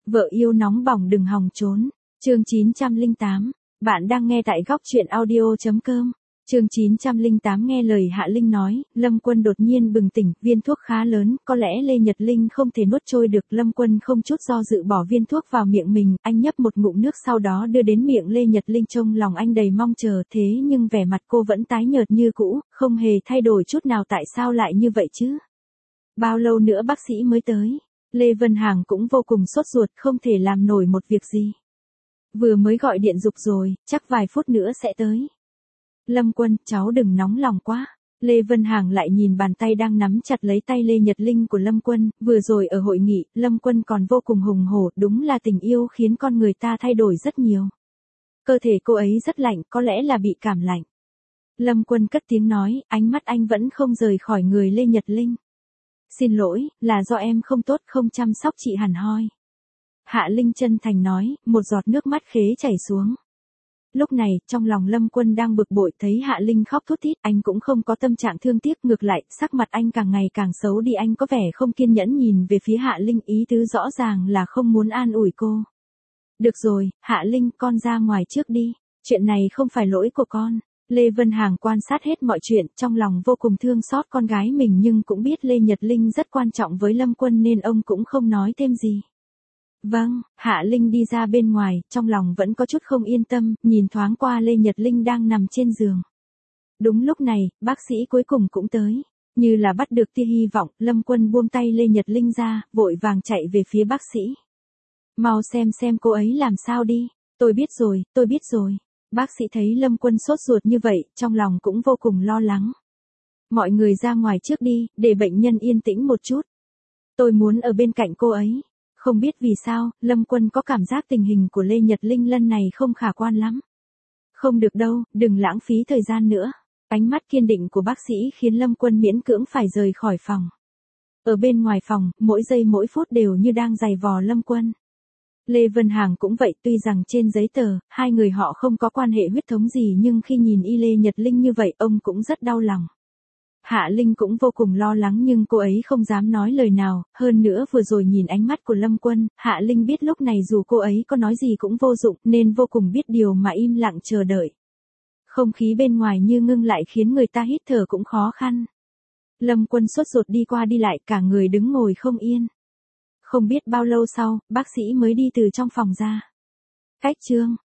Vợ yêu nóng bỏng đừng hòng trốn. Chương 908. Bạn đang nghe tại góc truyện audio.com. Chương 908 nghe lời Hạ Linh nói, Lâm Quân đột nhiên bừng tỉnh, viên thuốc khá lớn, có lẽ Lê Nhật Linh không thể nuốt trôi được. Lâm Quân không chút do dự bỏ viên thuốc vào miệng mình, anh nhấp một ngụm nước sau đó đưa đến miệng Lê Nhật Linh, trong lòng anh đầy mong chờ, thế nhưng vẻ mặt cô vẫn tái nhợt như cũ, không hề thay đổi chút nào. Tại sao lại như vậy chứ? Bao lâu nữa bác sĩ mới tới? Lê Vân Hằng cũng vô cùng sốt ruột, không thể làm nổi một việc gì. Vừa mới gọi điện giục rồi, chắc vài phút nữa sẽ tới. Lâm Quân, cháu đừng nóng lòng quá. Lê Vân Hằng lại nhìn bàn tay đang nắm chặt lấy tay Lê Nhật Linh của Lâm Quân, vừa rồi ở hội nghị, Lâm Quân còn vô cùng hùng hổ, đúng là tình yêu khiến con người ta thay đổi rất nhiều. Cơ thể cô ấy rất lạnh, có lẽ là bị cảm lạnh. Lâm Quân cất tiếng nói, ánh mắt anh vẫn không rời khỏi người Lê Nhật Linh. Xin lỗi, là do em không tốt, không chăm sóc chị hẳn hoi. Hạ Linh chân thành nói, một giọt nước mắt khế chảy xuống. Lúc này, trong lòng Lâm Quân đang bực bội, thấy Hạ Linh khóc thút thít, anh cũng không có tâm trạng thương tiếc, ngược lại, sắc mặt anh càng ngày càng xấu đi, anh có vẻ không kiên nhẫn nhìn về phía Hạ Linh, ý tứ rõ ràng là không muốn an ủi cô. Được rồi, Hạ Linh, con ra ngoài trước đi, chuyện này không phải lỗi của con. Lê Vân Hằng quan sát hết mọi chuyện, trong lòng vô cùng thương xót con gái mình nhưng cũng biết Lê Nhật Linh rất quan trọng với Lâm Quân nên ông cũng không nói thêm gì. Vâng, Hạ Linh đi ra bên ngoài, trong lòng vẫn có chút không yên tâm, nhìn thoáng qua Lê Nhật Linh đang nằm trên giường. Đúng lúc này, bác sĩ cuối cùng cũng tới. Như là bắt được tia hy vọng, Lâm Quân buông tay Lê Nhật Linh ra, vội vàng chạy về phía bác sĩ. Mau xem cô ấy làm sao đi. Tôi biết rồi. Bác sĩ thấy Lâm Quân sốt ruột như vậy, trong lòng cũng vô cùng lo lắng. Mọi người ra ngoài trước đi, để bệnh nhân yên tĩnh một chút. Tôi muốn ở bên cạnh cô ấy. Không biết vì sao, Lâm Quân có cảm giác tình hình của Lê Nhật Linh lần này không khả quan lắm. Không được đâu, đừng lãng phí thời gian nữa. Ánh mắt kiên định của bác sĩ khiến Lâm Quân miễn cưỡng phải rời khỏi phòng. Ở bên ngoài phòng, mỗi giây mỗi phút đều như đang giày vò Lâm Quân. Lê Vân Hằng cũng vậy, tuy rằng trên giấy tờ, hai người họ không có quan hệ huyết thống gì nhưng khi nhìn y Lê Nhật Linh như vậy, ông cũng rất đau lòng. Hạ Linh cũng vô cùng lo lắng nhưng cô ấy không dám nói lời nào, hơn nữa vừa rồi nhìn ánh mắt của Lâm Quân, Hạ Linh biết lúc này dù cô ấy có nói gì cũng vô dụng nên vô cùng biết điều mà im lặng chờ đợi. Không khí bên ngoài như ngưng lại khiến người ta hít thở cũng khó khăn. Lâm Quân sốt ruột đi qua đi lại, cả người đứng ngồi không yên. Không biết bao lâu sau, bác sĩ mới đi từ trong phòng ra. Cách chương